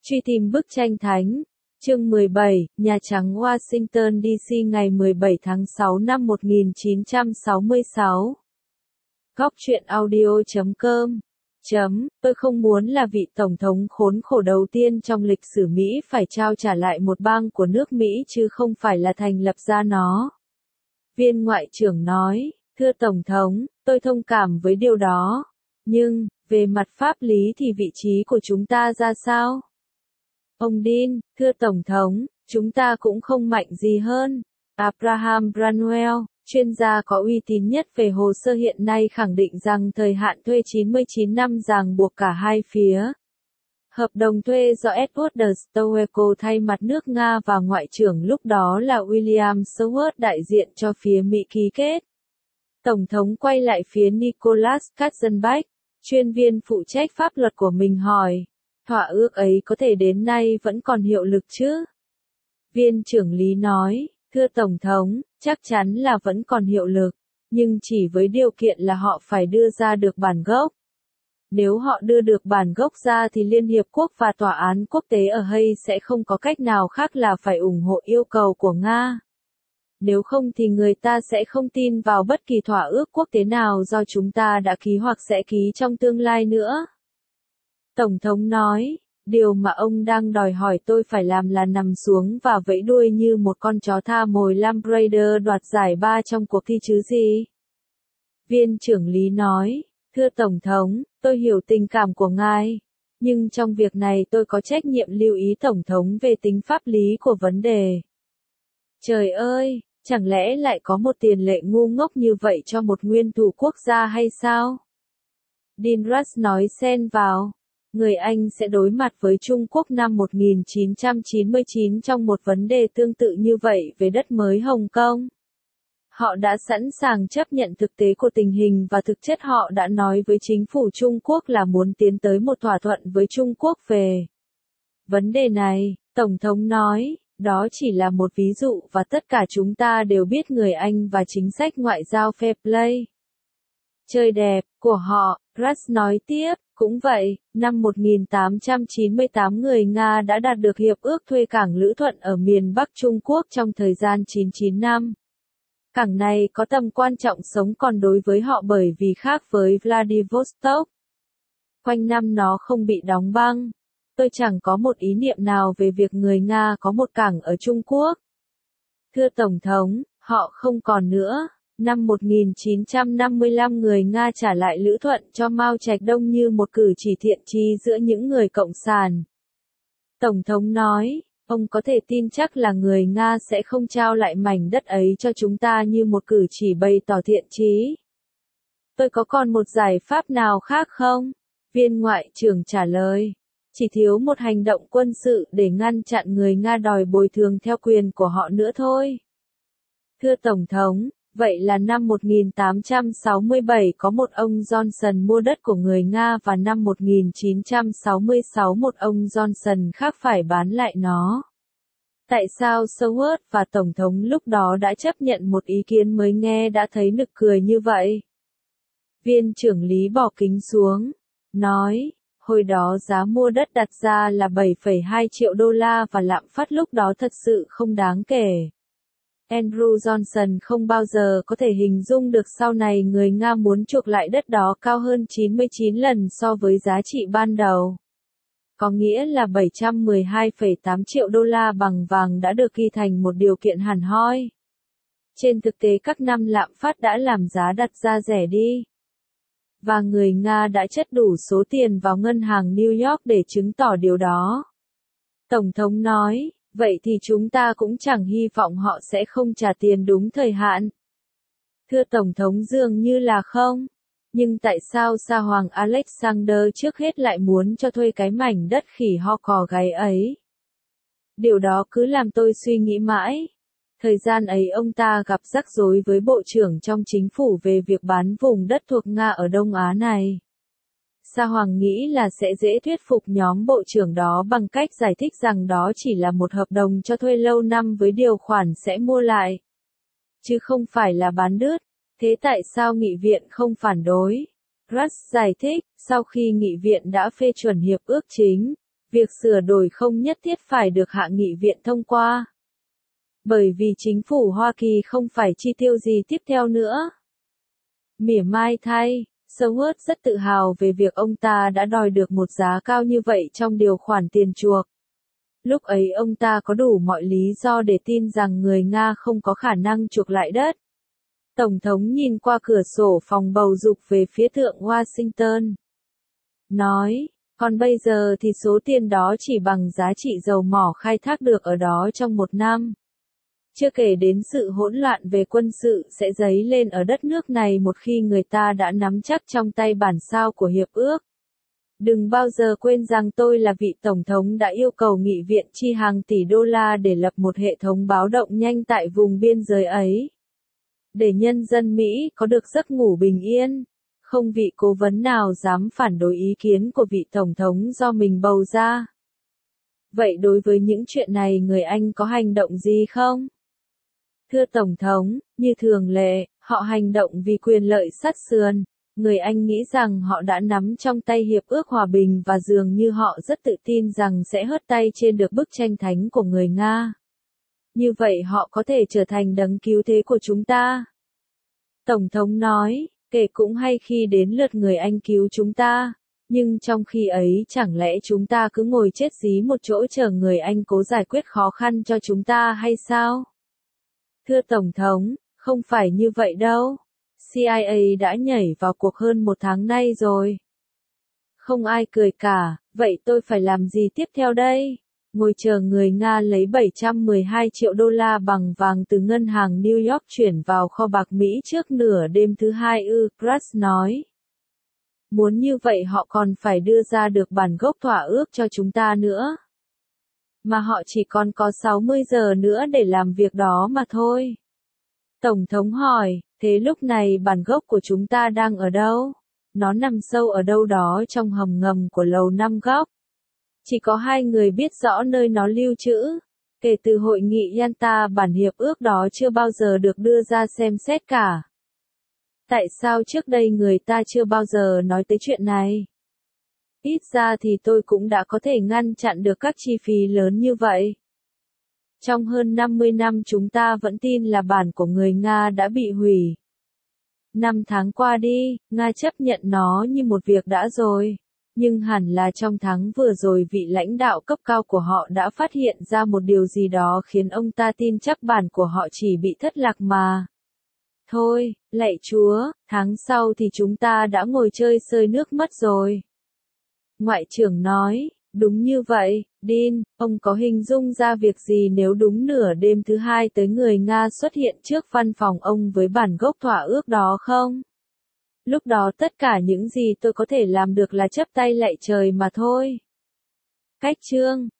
Truy tìm bức tranh thánh. Chương 17, Nhà Trắng Washington DC ngày 17 tháng 6 năm 1966. Góc truyện audio.com. Tôi không muốn là vị tổng thống khốn khổ đầu tiên trong lịch sử Mỹ phải trao trả lại một bang của nước Mỹ chứ không phải là thành lập ra nó. Viên Ngoại trưởng nói, thưa Tổng thống, tôi thông cảm với điều đó. Nhưng, về mặt pháp lý thì vị trí của chúng ta ra sao? Ông Dean, thưa Tổng thống, chúng ta cũng không mạnh gì hơn. Abraham Branwell, chuyên gia có uy tín nhất về hồ sơ hiện nay khẳng định rằng thời hạn thuê 99 năm ràng buộc cả hai phía. Hợp đồng thuê do Edward Stoeco thay mặt nước Nga và Ngoại trưởng lúc đó là William Seward đại diện cho phía Mỹ ký kết. Tổng thống quay lại phía Nicholas Katzenbach, chuyên viên phụ trách pháp luật của mình hỏi, thỏa ước ấy có thể đến nay vẫn còn hiệu lực chứ? Viên trưởng lý nói, thưa Tổng thống, chắc chắn là vẫn còn hiệu lực, nhưng chỉ với điều kiện là họ phải đưa ra được bản gốc. Nếu họ đưa được bản gốc ra thì Liên Hiệp Quốc và Tòa án Quốc tế ở Hague sẽ không có cách nào khác là phải ủng hộ yêu cầu của Nga. Nếu không thì người ta sẽ không tin vào bất kỳ thỏa ước quốc tế nào do chúng ta đã ký hoặc sẽ ký trong tương lai nữa. Tổng thống nói, điều mà ông đang đòi hỏi tôi phải làm là nằm xuống và vẫy đuôi như một con chó tha mồi Lamb Raider đoạt giải ba trong cuộc thi chứ gì? Viên trưởng lý nói, thưa Tổng thống, tôi hiểu tình cảm của ngài, nhưng trong việc này tôi có trách nhiệm lưu ý Tổng thống về tính pháp lý của vấn đề. Trời ơi, chẳng lẽ lại có một tiền lệ ngu ngốc như vậy cho một nguyên thủ quốc gia hay sao? Dean Rush nói xen vào. Người Anh sẽ đối mặt với Trung Quốc năm 1999 trong một vấn đề tương tự như vậy về đất mới Hồng Kông. Họ đã sẵn sàng chấp nhận thực tế của tình hình và thực chất họ đã nói với chính phủ Trung Quốc là muốn tiến tới một thỏa thuận với Trung Quốc về vấn đề này, Tổng thống nói, đó chỉ là một ví dụ và tất cả chúng ta đều biết người Anh và chính sách ngoại giao fair play. Chơi đẹp của họ, Rush nói tiếp, cũng vậy, năm 1898 người Nga đã đạt được hiệp ước thuê cảng Lữ Thuận ở miền Bắc Trung Quốc trong thời gian 99 năm. Cảng này có tầm quan trọng sống còn đối với họ bởi vì khác với Vladivostok. Quanh năm nó không bị đóng băng. Tôi chẳng có một ý niệm nào về việc người Nga có một cảng ở Trung Quốc. Thưa Tổng thống, họ không còn nữa. Năm 1955 người Nga trả lại Lữ Thuận cho Mao Trạch Đông như một cử chỉ thiện chí giữa những người cộng sản. Tổng thống nói, ông có thể tin chắc là người Nga sẽ không trao lại mảnh đất ấy cho chúng ta như một cử chỉ bày tỏ thiện chí. Tôi có còn một giải pháp nào khác không? Viên Ngoại trưởng trả lời. Chỉ thiếu một hành động quân sự để ngăn chặn người Nga đòi bồi thường theo quyền của họ nữa thôi. Thưa Tổng thống, vậy là năm 1867 có một ông Johnson mua đất của người Nga và năm 1966 một ông Johnson khác phải bán lại nó. Tại sao Seward và Tổng thống lúc đó đã chấp nhận một ý kiến mới nghe đã thấy nực cười như vậy? Viên trưởng lý bỏ kính xuống, nói, hồi đó giá mua đất đặt ra là 7,2 triệu đô la và lạm phát lúc đó thật sự không đáng kể. Andrew Johnson không bao giờ có thể hình dung được sau này người Nga muốn chuộc lại đất đó cao hơn 99 lần so với giá trị ban đầu. Có nghĩa là 712,8 triệu đô la bằng vàng đã được ghi thành một điều kiện hẳn hoi. Trên thực tế các năm lạm phát đã làm giá đặt ra rẻ đi. Và người Nga đã chất đủ số tiền vào ngân hàng New York để chứng tỏ điều đó. Tổng thống nói, vậy thì chúng ta cũng chẳng hy vọng họ sẽ không trả tiền đúng thời hạn. Thưa Tổng thống dường như là không. Nhưng tại sao Sa Hoàng Alexander trước hết lại muốn cho thuê cái mảnh đất khỉ ho cò gáy ấy? Điều đó cứ làm tôi suy nghĩ mãi. Thời gian ấy ông ta gặp rắc rối với bộ trưởng trong chính phủ về việc bán vùng đất thuộc Nga ở Đông Á này. Sa Hoàng nghĩ là sẽ dễ thuyết phục nhóm bộ trưởng đó bằng cách giải thích rằng đó chỉ là một hợp đồng cho thuê lâu năm với điều khoản sẽ mua lại, chứ không phải là bán đứt. Thế tại sao nghị viện không phản đối? Rush giải thích, sau khi nghị viện đã phê chuẩn hiệp ước chính Việc sửa đổi không nhất thiết phải được Hạ nghị viện thông qua. Bởi vì chính phủ Hoa Kỳ không phải chi tiêu gì tiếp theo nữa. Mỉa mai thay, Seward rất tự hào về việc ông ta đã đòi được một giá cao như vậy trong điều khoản tiền chuộc. Lúc ấy ông ta có đủ mọi lý do để tin rằng người Nga không có khả năng chuộc lại đất. Tổng thống nhìn qua cửa sổ phòng bầu dục về phía thượng Washington. Nói, còn bây giờ thì số tiền đó chỉ bằng giá trị dầu mỏ khai thác được ở đó trong một năm. Chưa kể đến sự hỗn loạn về quân sự sẽ dấy lên ở đất nước này một khi người ta đã nắm chắc trong tay bản sao của hiệp ước. Đừng bao giờ quên rằng tôi là vị tổng thống đã yêu cầu nghị viện chi hàng tỷ đô la để lập một hệ thống báo động nhanh tại vùng biên giới ấy. Để nhân dân Mỹ có được giấc ngủ bình yên. Không vị cố vấn nào dám phản đối ý kiến của vị tổng thống do mình bầu ra. Vậy đối với những chuyện này người Anh có hành động gì không? Thưa Tổng thống, như thường lệ, họ hành động vì quyền lợi sát sườn. Người Anh nghĩ rằng họ đã nắm trong tay hiệp ước hòa bình và dường như họ rất tự tin rằng sẽ hớt tay trên được bức tranh thánh của người Nga. Như vậy họ có thể trở thành đấng cứu thế của chúng ta. Tổng thống nói, kể cũng hay khi đến lượt người Anh cứu chúng ta. Nhưng trong khi ấy chẳng lẽ chúng ta cứ ngồi chết dí một chỗ chờ người Anh cố giải quyết khó khăn cho chúng ta hay sao? Thưa Tổng thống, không phải như vậy đâu. CIA đã nhảy vào cuộc hơn một tháng nay rồi. Không ai cười cả, vậy tôi phải làm gì tiếp theo đây? Ngồi chờ người Nga lấy 712 triệu đô la bằng vàng từ ngân hàng New York chuyển vào kho bạc Mỹ trước nửa đêm thứ hai ư, Krutz nói. Muốn như vậy họ còn phải đưa ra được bản gốc thỏa ước cho chúng ta nữa. Mà họ chỉ còn có 60 giờ nữa để làm việc đó mà thôi. Tổng thống hỏi, thế lúc này bản gốc của chúng ta đang ở đâu? Nó nằm sâu ở đâu đó trong hầm ngầm của lầu 5 góc. Chỉ có hai người biết rõ nơi nó lưu trữ. Kể từ hội nghị Yalta bản hiệp ước đó chưa bao giờ được đưa ra xem xét cả. Tại sao trước đây người ta chưa bao giờ nói tới chuyện này? Ít ra thì tôi cũng đã có thể ngăn chặn được các chi phí lớn như vậy. Trong hơn 50 năm chúng ta vẫn tin là bản của người Nga đã bị hủy. 5 tháng qua đi, Nga chấp nhận nó như một việc đã rồi. Nhưng hẳn là trong tháng vừa rồi vị lãnh đạo cấp cao của họ đã phát hiện ra một điều gì đó khiến ông ta tin chắc bản của họ chỉ bị thất lạc mà. Thôi, lạy Chúa, tháng sau thì chúng ta đã ngồi chơi sơi nước mất rồi. Ngoại trưởng nói, đúng như vậy, Dean, ông có hình dung ra việc gì nếu đúng nửa đêm thứ hai tới người Nga xuất hiện trước văn phòng ông với bản gốc thỏa ước đó không? Lúc đó tất cả những gì tôi có thể làm được là chắp tay lạy trời mà thôi. Cách chương